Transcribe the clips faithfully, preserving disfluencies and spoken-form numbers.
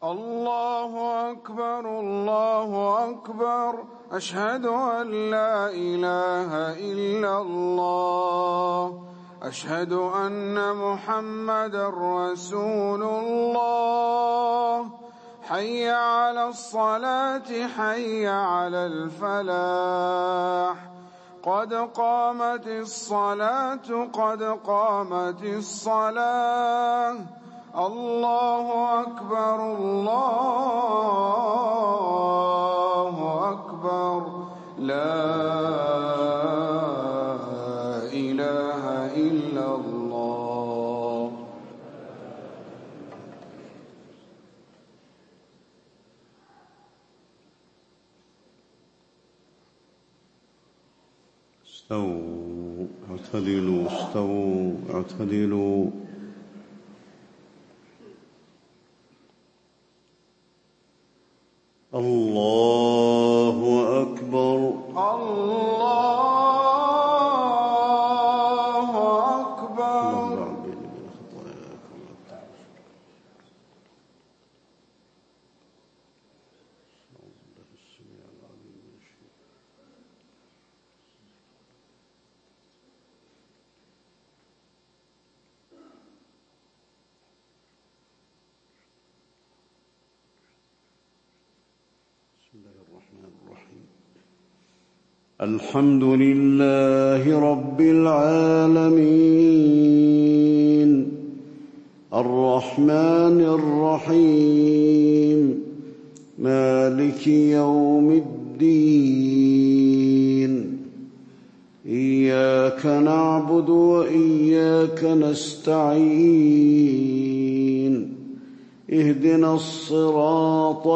الله أكبر الله أكبر أشهد أن لا إله إلا الله أشهد أن محمدًا رسول الله حي على الصلاة حي على الفلاح قد قامت الصلاة قد قامت الصلاة الله أكبر الله أكبر لا إله إلا الله. استووا اعتدلوا استووا اعتدلوا. الله أكبر الله أكبر. الحمد لله رب العالمين الرحمن الرحيم مالك يوم الدين إياك نعبد وإياك نستعين اهدنا الصراط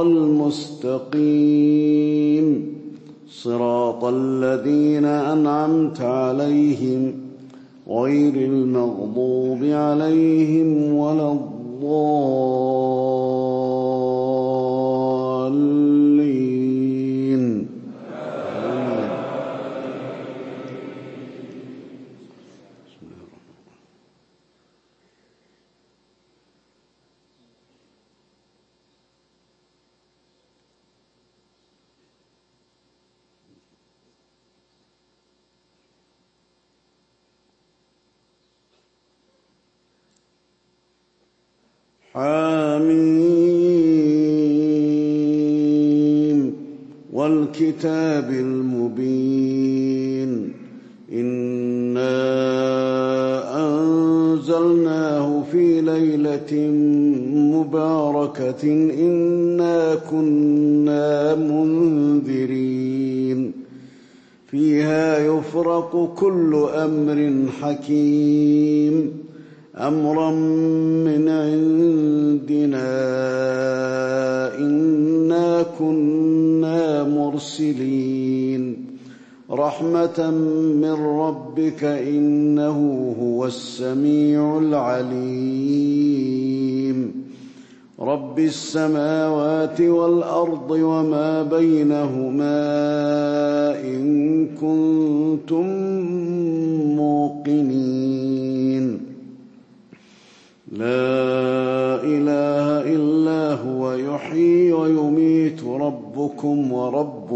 المستقيم صراط الذين أنعمت عليهم غير المغضوب عليهم ولا الضالين. حاميم والكتاب المبين إنا أنزلناه في ليلة مباركة إنا كنا منذرين فيها يفرق كل أمر حكيم أمرا من عندنا إنا كنا مرسلين رحمة من ربك إنه هو السميع العليم رب السماوات والأرض وما بينهما إن كنتم موقنين لا إله إلا هو يحيي ويميت ربكم ورب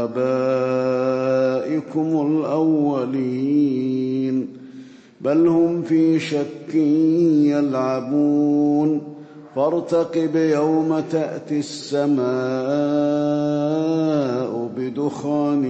آبائكم الأولين بل هم في شك يلعبون فارتقب يوم تأتي السماء بدخان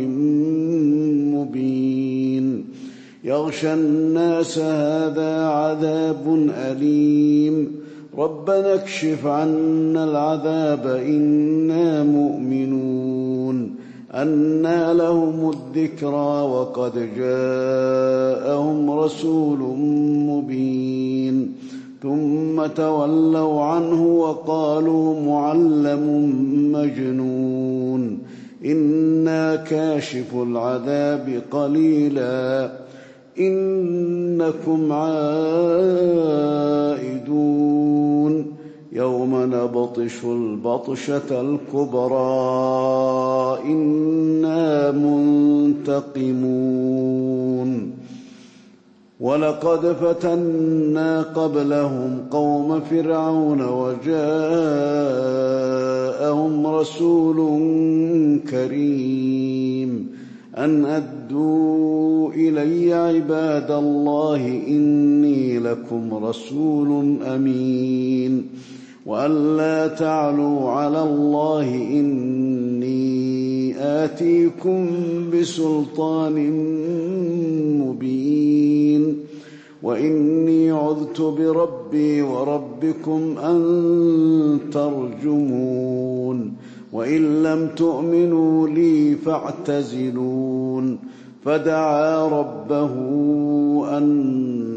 مبين يغشى الناس هذا عذاب أليم ربنا اكشف عنا العذاب إنا مؤمنون أنى لهم الذكرى وقد جاءهم رسول مبين ثم تولوا عنه وقالوا معلم مجنون إنا كاشف العذاب قليلا إنكم عائدون يوم نبطش البطشة الكبرى إنا منتقمون ولقد فتنا قبلهم قوم فرعون وجاءوا رسول كريم أن أدوا إلي عباد الله إني لكم رسول أمين وأن لا تعلوا على الله إني آتيكم بسلطان مبين وإني عذت بربي وربكم أن ترجمون وإن لم تؤمنوا لي فاعتزلون فدعا ربه أن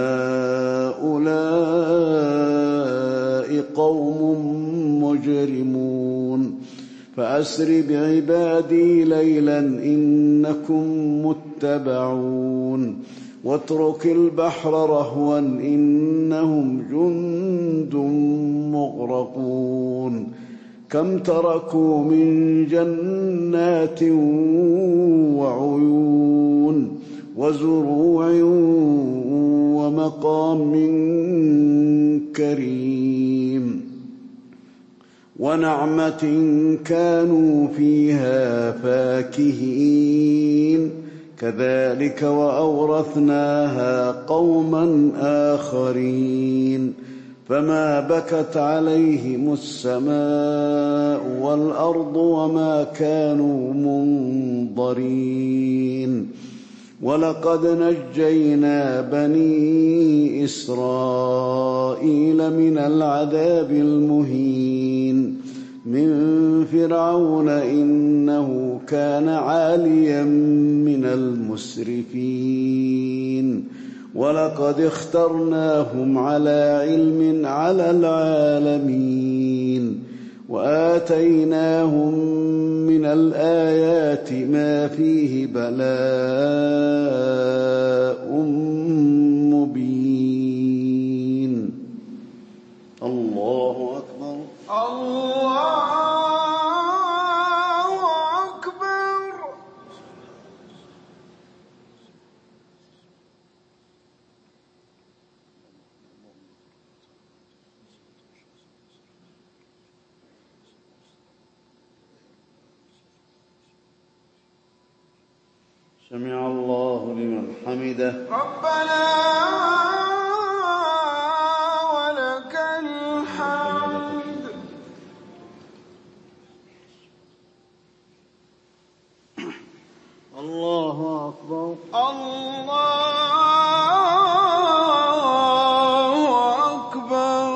هؤلاء قوم مجرمون فأسر بعبادي ليلا إنكم متبعون واترك البحر رهوا إنهم جند مغرقون كم تركوا من جنات وعيون وزروع ومقام كريم ونعمة كانوا فيها فاكهين كذلك وأورثناها قوما آخرين فما بكت عليهم السماء والأرض وما كانوا منظرين ولقد نجينا بني إسرائيل من العذاب المهين من فرعون إنه كان عاليا من المسرفين ولقد اخترناهم على علم على العالمين وآتيناهم من الآيات ما فيه بلاء مبين. الله أكبر. الله أكبر. سمع الله لمن حمده. ربنا ولك الحمد. الله أكبر. الله أكبر.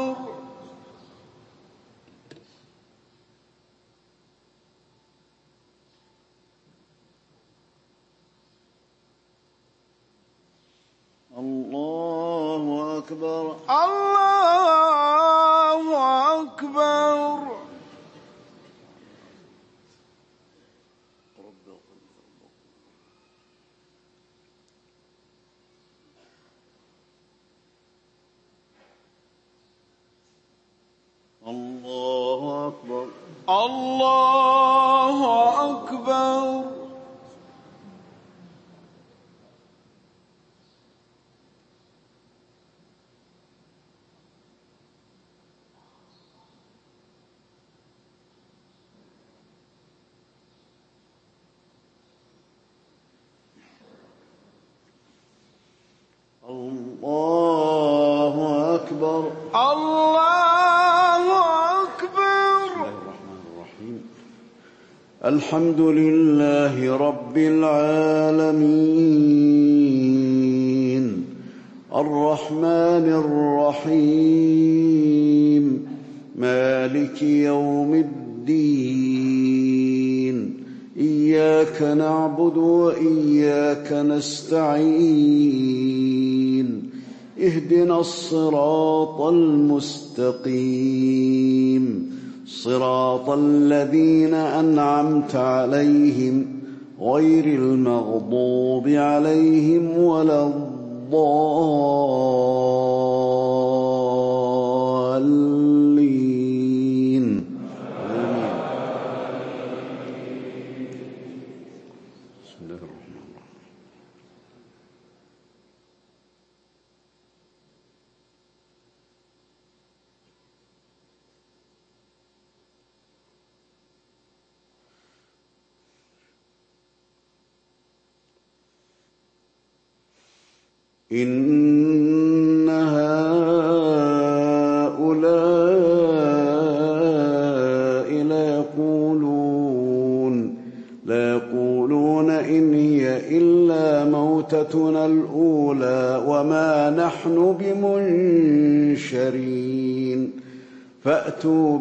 الله أكبر. الله أكبر. الله أكبر. الله أكبر. الله أكبر. الله أكبر. بسم الله الرحمن الرحيم. الحمد لله رب العالمين الرحمن الرحيم مالك يوم الدين إياك نعبد وإياك نستعين اهدنا الصراط المستقيم صراط الذين أنعمت عليهم غير المغضوب عليهم ولا الضالين. بسم الله الرحمن الرحيم. إن هؤلاء ليقولون ليقولون إن هي إلا موتتنا الأولى وما نحن بمنشرين فأتوا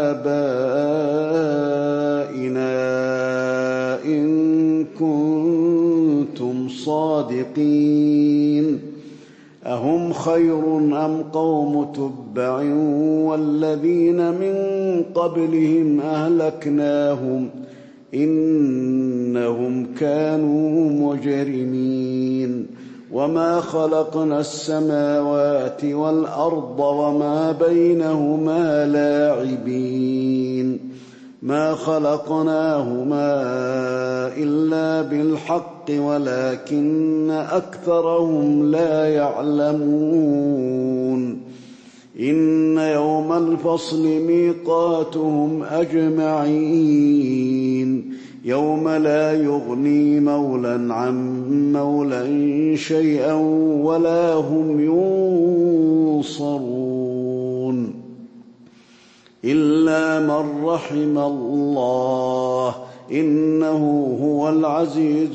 بآبائنا إن كنتم صادقين أهم خير أم قوم تبع والذين من قبلهم أهلكناهم إنهم كانوا مجرمين وما خلقنا السماوات والأرض وما بينهما لاعبين ما خلقناهما إلا بالحق ولكن أكثرهم لا يعلمون إن يوم الفصل ميقاتهم أجمعين يوم لا يغني مولى عن مولى شيئا ولا هم ينصرون إلا من رحم الله إنه هو العزيز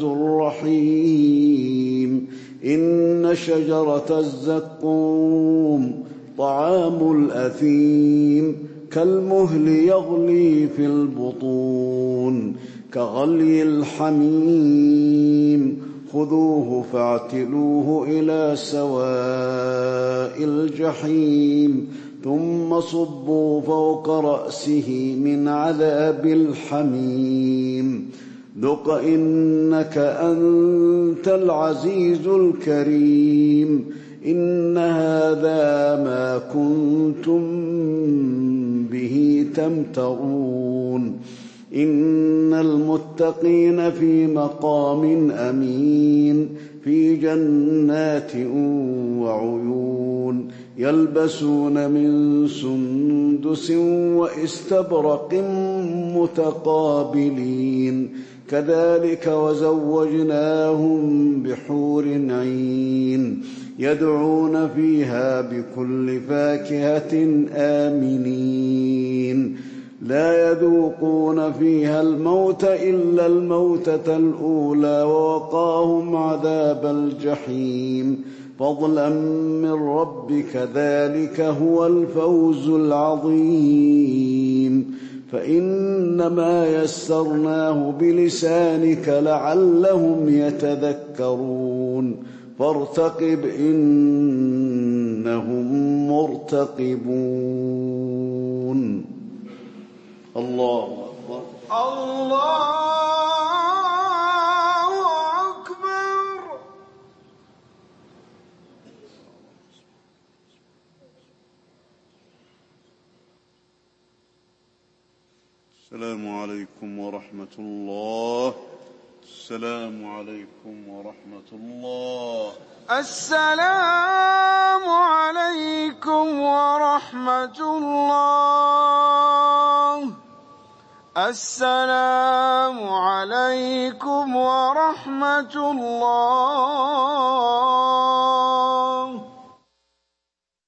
الرحيم إن شجرة الزقوم طعام الأثيم كالمهل يغلي في البطون كغلي الحميم خذوه فاعتلوه إلى سواء الجحيم ثم صبوا فوق رأسه من عذاب الحميم ذق إنك أنت العزيز الكريم إن هذا ما كنتم به تمترون إن المتقين في مقام أمين في جنات وعيون يلبسون من سندس وإستبرق متقابلين كذلك وزوجناهم بحور عين يدعون فيها بكل فاكهة آمنين لا يذوقون فيها الموت إلا الموتة الأولى ووقاهم عذاب الجحيم فضلا من ربك ذلك هو الفوز العظيم فإنما يسرناه بلسانك لعلهم يتذكرون فارتقب إنهم مرتقبون الله أكبر الله أكبر. السلام عليكم ورحمة الله. السلام عليكم ورحمة الله. السلام عليكم ورحمة الله. السلام عليكم ورحمة الله.